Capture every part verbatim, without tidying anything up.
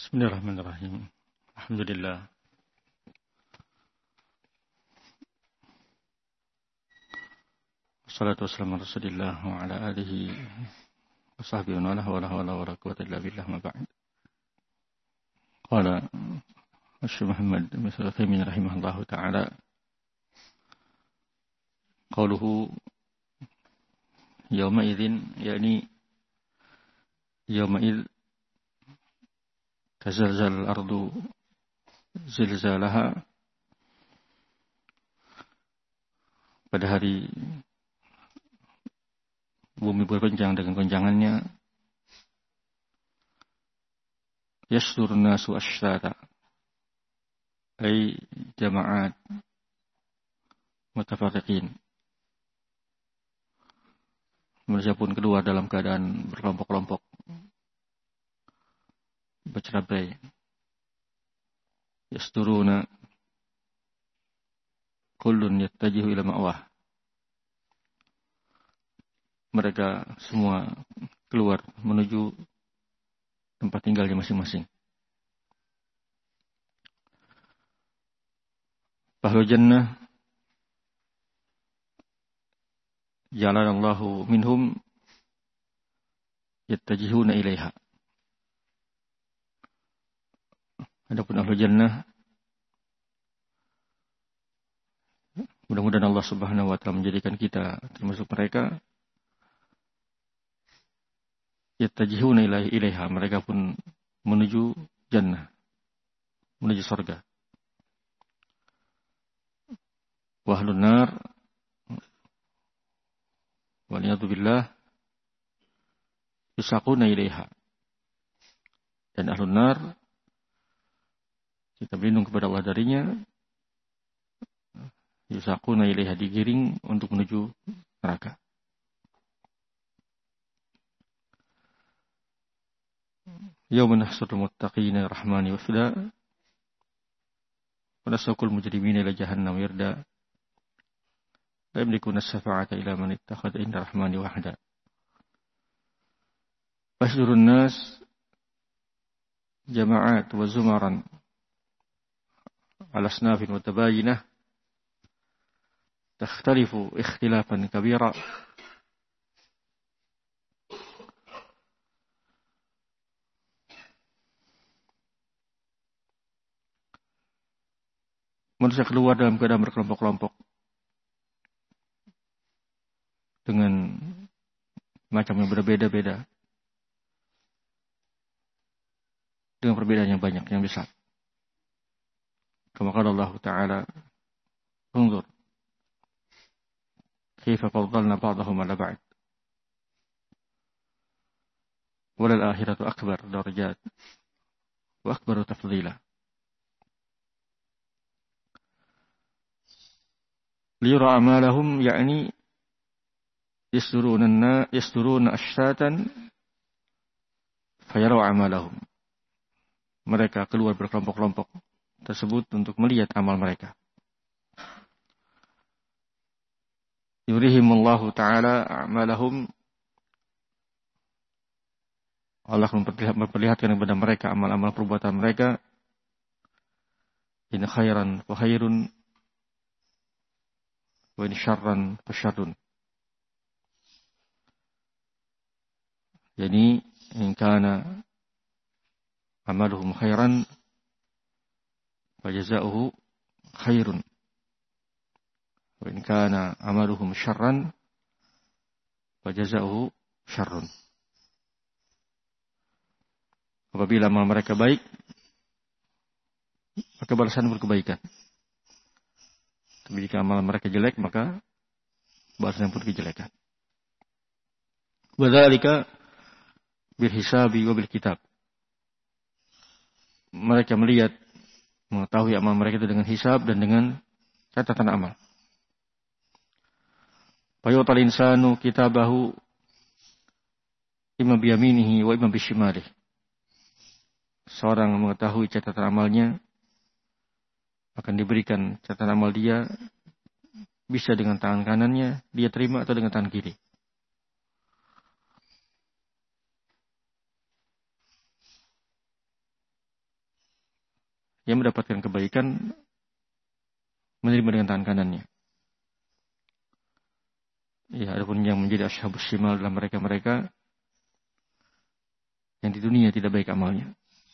Bismillahirrahmanirrahim. Alhamdulillah. Wassalatu wassalamu ala Rasulillah wa ala alihi wa sahbihi wa ala wa la hawla wa la quwwata illa billah ma ba'd. Qala Syekh Muhammad bin Shalih Al-Utsaimin rahimahullahu ta'ala qawluhu yawma idzin yani yawma idz tazalzal al-ardu zilzalaha, pada hari bumi bergoncang dengan goncangannya. Yasdurun nasu ashtata ay jama'at mutafarriqin, manusia pun keluar dalam keadaan berkelompok-kelompok, bercerai. Yasduruna kullun yattajihu ila ma'wah, mereka semua keluar menuju tempat tinggalnya masing-masing. Ahlul jannah ja'alallahu minhum yattajihuna ilaiha. Adapun ahlul jannah, mudah-mudahan Allah Subhanahu wa taala menjadikan kita termasuk mereka. Yattajihuna ilaiha, mereka pun menuju jannah, menuju surga. Wa ahlun nar waliyadu billah yusaquna ilaiha, dan ahlun nar, kita berlindung kepada Allah darinya, yusaquna ilaiha, digiring untuk menuju neraka. Yawma nahsyurul muttaqina rahmani wafda wa nasaqul mujrimina ila jahannam wirda la yamlikuna as-shafa'ata ila man ittakhadha inda rahmani wahda. Basyrun nas jama'at wa zumaran ala asnafin mutabayinah takhtalifu ikhtilafan kabira. Manusia keluar dalam keadaan berkelompok-kelompok dengan macam yang berbeda-beda, dengan perbedaan yang banyak, yang besar. Kama qala Allah Ta'ala, unzur kaifa faddalna ba'dahum 'ala ba'd walal akhiratu akbar darajat wa akbaru tafdila. Liyura amalahum, yakni yasduruna yasduruna ashtatan fayaraw amalahum, mereka keluar berkelompok-kelompok tersebut untuk melihat amal mereka. Yurihimullahu ta'ala a'malahum, Allah memperlihatkan kepada mereka amal-amal perbuatan mereka. In khairan fa khairun wa in syarran fa syarrun. Yani in kana amaluhum khairan fa jazaohu khairun wa in kana amaluhum syarran fa jazaohu syarrun. Apabila amal mereka baik, maka balasan berkebaikan. Tapi jika amal mereka jelek, maka balasan pun kejelekan. Wa dzalika bil hisabi wa bil kitab. Mereka melihat, mengetahui amal mereka itu dengan hisab dan dengan catatan amal. Fa yu'tal insanu kitabahu imma bi yaminihi wa imma bi shimalihi. Seorang mengetahui catatan amalnya, akan diberikan catatan amal dia, bisa dengan tangan kanannya dia terima atau dengan tangan kiri. yang mendapatkan kebaikan menerima dengan tangan kanannya. Ya, adapun yang menjadi ashabus shimal dalam mereka-mereka yang di dunia tidak baik amalnya.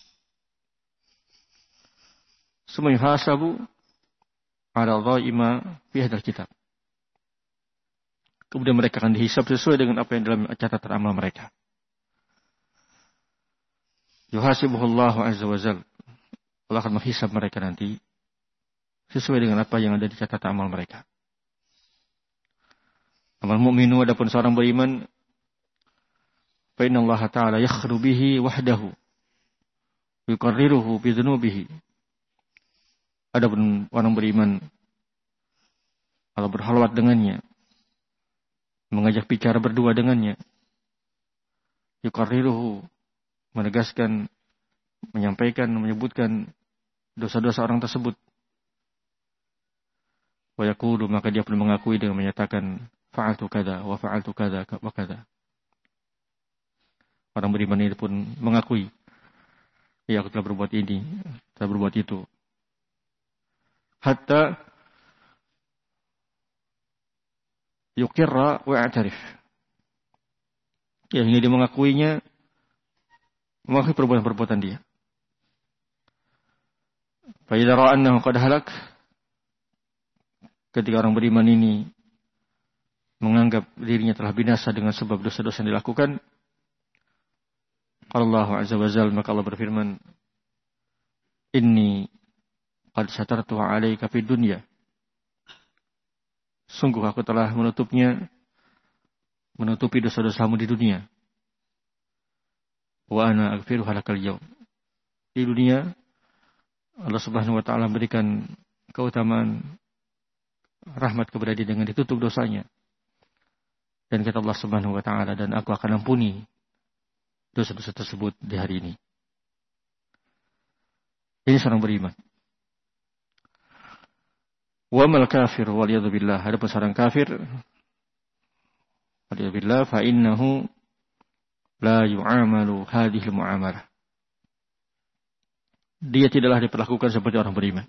Semua yuhasabu ala dhaima fi hadzal kitab. Kemudian mereka akan dihisab sesuai dengan apa yang dalam catatan amal mereka. Yuhasibuhullahu azza wa jalla. Allah akan menghisab mereka nanti sesuai dengan apa yang ada di catatan amal mereka. Amal mukminu adapun seorang beriman, fa inna Allah ta'ala yakhru bihi wahdahu yuqarriruhu bi dhunubihi. Adapun orang beriman, Allah berhalwat dengannya, mengajak bicara berdua dengannya, yuqarriruhu, menegaskan, menyampaikan, menyebutkan dosa-dosa orang tersebut. Wa yaqulu, maka dia pun mengakui dengan menyatakan fa'altu kada wa fa'altu kada wa kada. Orang beriman itu pun mengakui, ya aku telah berbuat ini, telah berbuat itu. Hatta yuqirra wa i'tarif. Ya, hingga dia mengakuinya, mengakui perbuatan-perbuatan dia. Fa idza ra'a annahu qad halak, ketika orang beriman ini menganggap dirinya telah binasa dengan sebab dosa-dosa yang dilakukan, Allah azza wa jalla, maka Allah berfirman, inni qad satartu 'alaika fid dunya. Sungguh aku telah menutupnya, menutupi dosa-dosamu di dunia. Wa ana aghfiru halakal yaum. Di dunia Allah Subhanahu wa taala berikan keutamaan rahmat kepada dia dengan ditutup dosanya. Dan kata Allah Subhanahu wa taala, dan aku akan ampuni dosa-dosa tersebut di hari ini. Ini seorang beriman. Wa mal kafir wal yadhu billah. Adapun seorang kafir, wal yadhu billah, fa innahu la yu'amalu hadhihi al-mu'amalah. Dia tidaklah diperlakukan seperti orang beriman.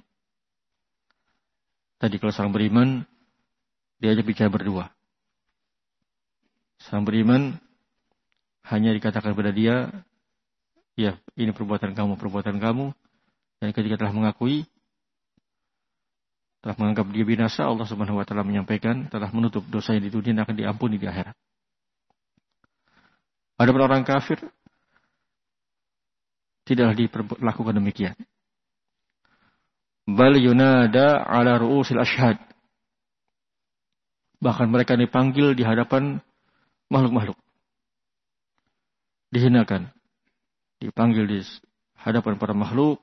Tadi kalau seorang beriman, dia aja bicara berdua. Seorang beriman hanya dikatakan kepada dia, ya ini perbuatan kamu, perbuatan kamu. Dan ketika telah mengakui, telah menganggap dia binasa, Allah Subhanahu wa taala menyampaikan, telah menutup dosanya di dunia dan akan diampuni di akhirat. Adapun orang kafir, tidaklah diperlakukan demikian. Bal yunada ala ru'usil ashhad. Bahkan mereka dipanggil di hadapan makhluk-makhluk. Dihinakan. Dipanggil di hadapan para makhluk.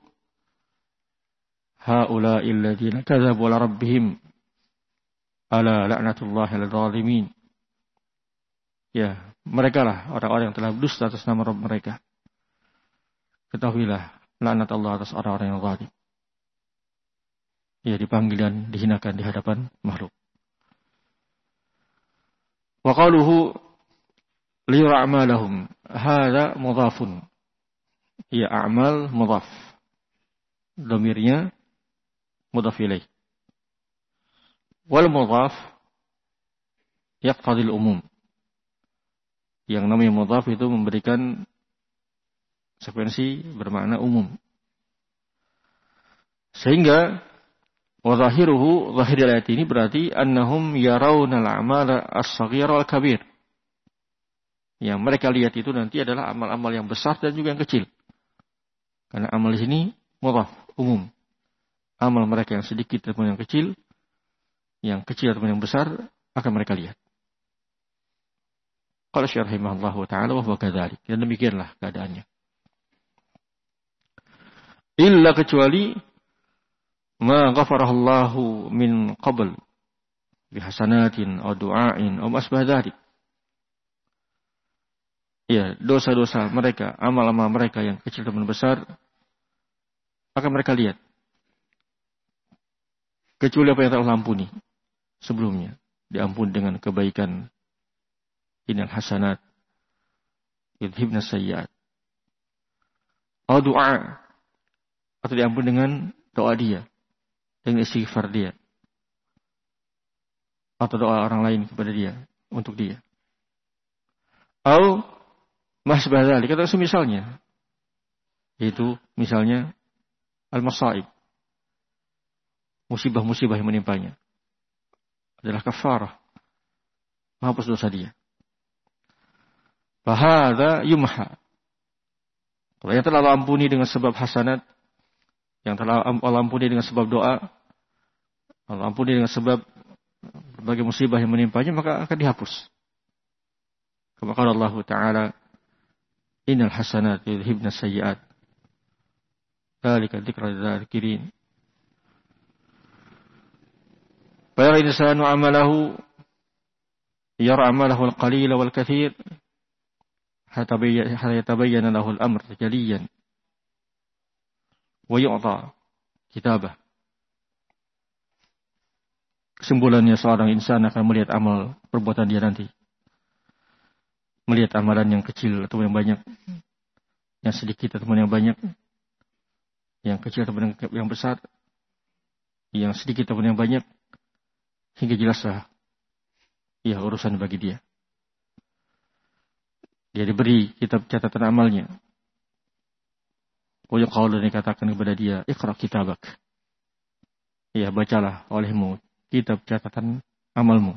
Haula'il ladzina kadzabu ala rabbihim. Ala la'natullahi 'alal zalimin. Ya, mereka lah orang-orang yang telah berdusta atas nama Rabb mereka. Ketahuilah laknat Allah atas orang-orang yang zalim. Ya, dipanggil dan dihinakan di hadapan makhluk. Wa qaluhu liyura a'malahum. Hadza mudhafun. Ya, a'mal mudhaf. Dhamirnya mudhaf ilaih. Wal mudhaf yaqtadil umum. Yang namanya mudhaf itu memberikan sekuensi bermakna umum. Sehingga wa zahiruhu, zahir ayat ini berarti annahum yarawna al-a'mala as-saghira wal kabir. Yang mereka lihat itu nanti adalah amal-amal yang besar dan juga yang kecil. Karena amal di sini mudhaf, umum. Amal mereka yang sedikit ataupun yang kecil, yang kecil ataupun yang besar akan mereka lihat. Qala Syekh rahimahullahu taala wa huwa kadzalik. Dan demikianlah keadaannya. Illa kecuali ma ghafarallahu min qabl bihasanatin aw du'ain aw asbah dzalik. Ya, dosa-dosa mereka, amal-amal mereka yang kecil dan besar akan mereka lihat. Kecuali apa yang telah ampuni sebelumnya, diampuni dengan kebaikan, innal hasanat yudhibna sayyi'at. Aw du'a, atau diampuni dengan doa dia, dengan istighfar dia, atau doa orang lain kepada dia, untuk dia. Atau masbah dzalik, atau semisalnya, yaitu misalnya al-masaib, musibah-musibah yang menimpanya, adalah kafarah, menghapus dosa dia. Fahadza yumha. Kalau yang telah Allah ampuni dengan sebab hasanat, yang telah Allah ampuni dengan sebab doa, Allah ampuni dengan sebab berbagai musibah yang menimpanya, maka akan dihapus. Kama qala Allah Ta'ala, innal hasanat yudhibna sayyi'at. Dzalika dzikra lidzakirin. Fa yara insanu amalahu yara amalahu al-qalila wal-katsir hatta yatabayyana lahu al-amr jaliyan wa yu'ta kitabah. Kesimpulannya, seorang insan akan melihat amal perbuatan dia nanti, melihat amalan yang kecil atau yang banyak, yang sedikit atau yang banyak, yang kecil atau yang besar, yang sedikit atau yang banyak, hingga jelaslah ya urusan bagi dia. Dia diberi kitab catatan amalnya. Wa yuqalu, dan dikatakan kepada dia, iqra kitabak. Ya, bacalah olehmu kitab catatan amalmu.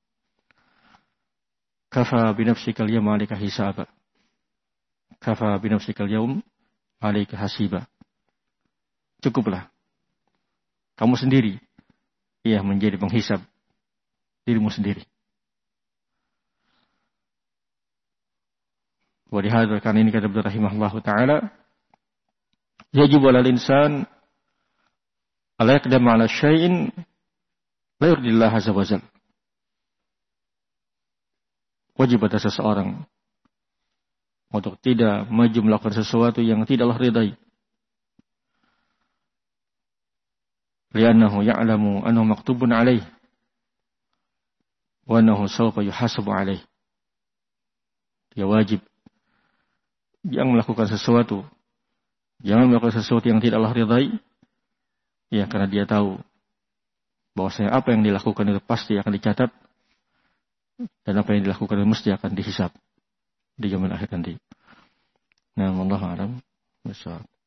Kafa binafsikal yawma 'alaika hisaba. Kafa binafsikal yawm 'alaika hasiba. Cukuplah kamu sendiri ya menjadi penghisab dirimu sendiri. Wa lihadzal, karena ini kata beliau rahimahullahu taala, yajib 'alal insan alla yaqdam 'ala syai'in la yurdillah azza wa jalla. Wajib atas seseorang untuk tidak maju melakukan sesuatu yang tidak Allah ridai. Li'annahu ya'lamu annahu maktubun 'alaihi wa annahu sawfa yuhasabu 'alaihi. Dia wajib jangan melakukan sesuatu, jangan melakukan sesuatu yang tidak Allah ridai, ya, karena dia tahu bahwasanya apa yang dilakukan itu pasti akan dicatat, dan apa yang dilakukan itu mesti akan dihisab di zaman akhir nanti. Nah, wallahu a'lam bishawab.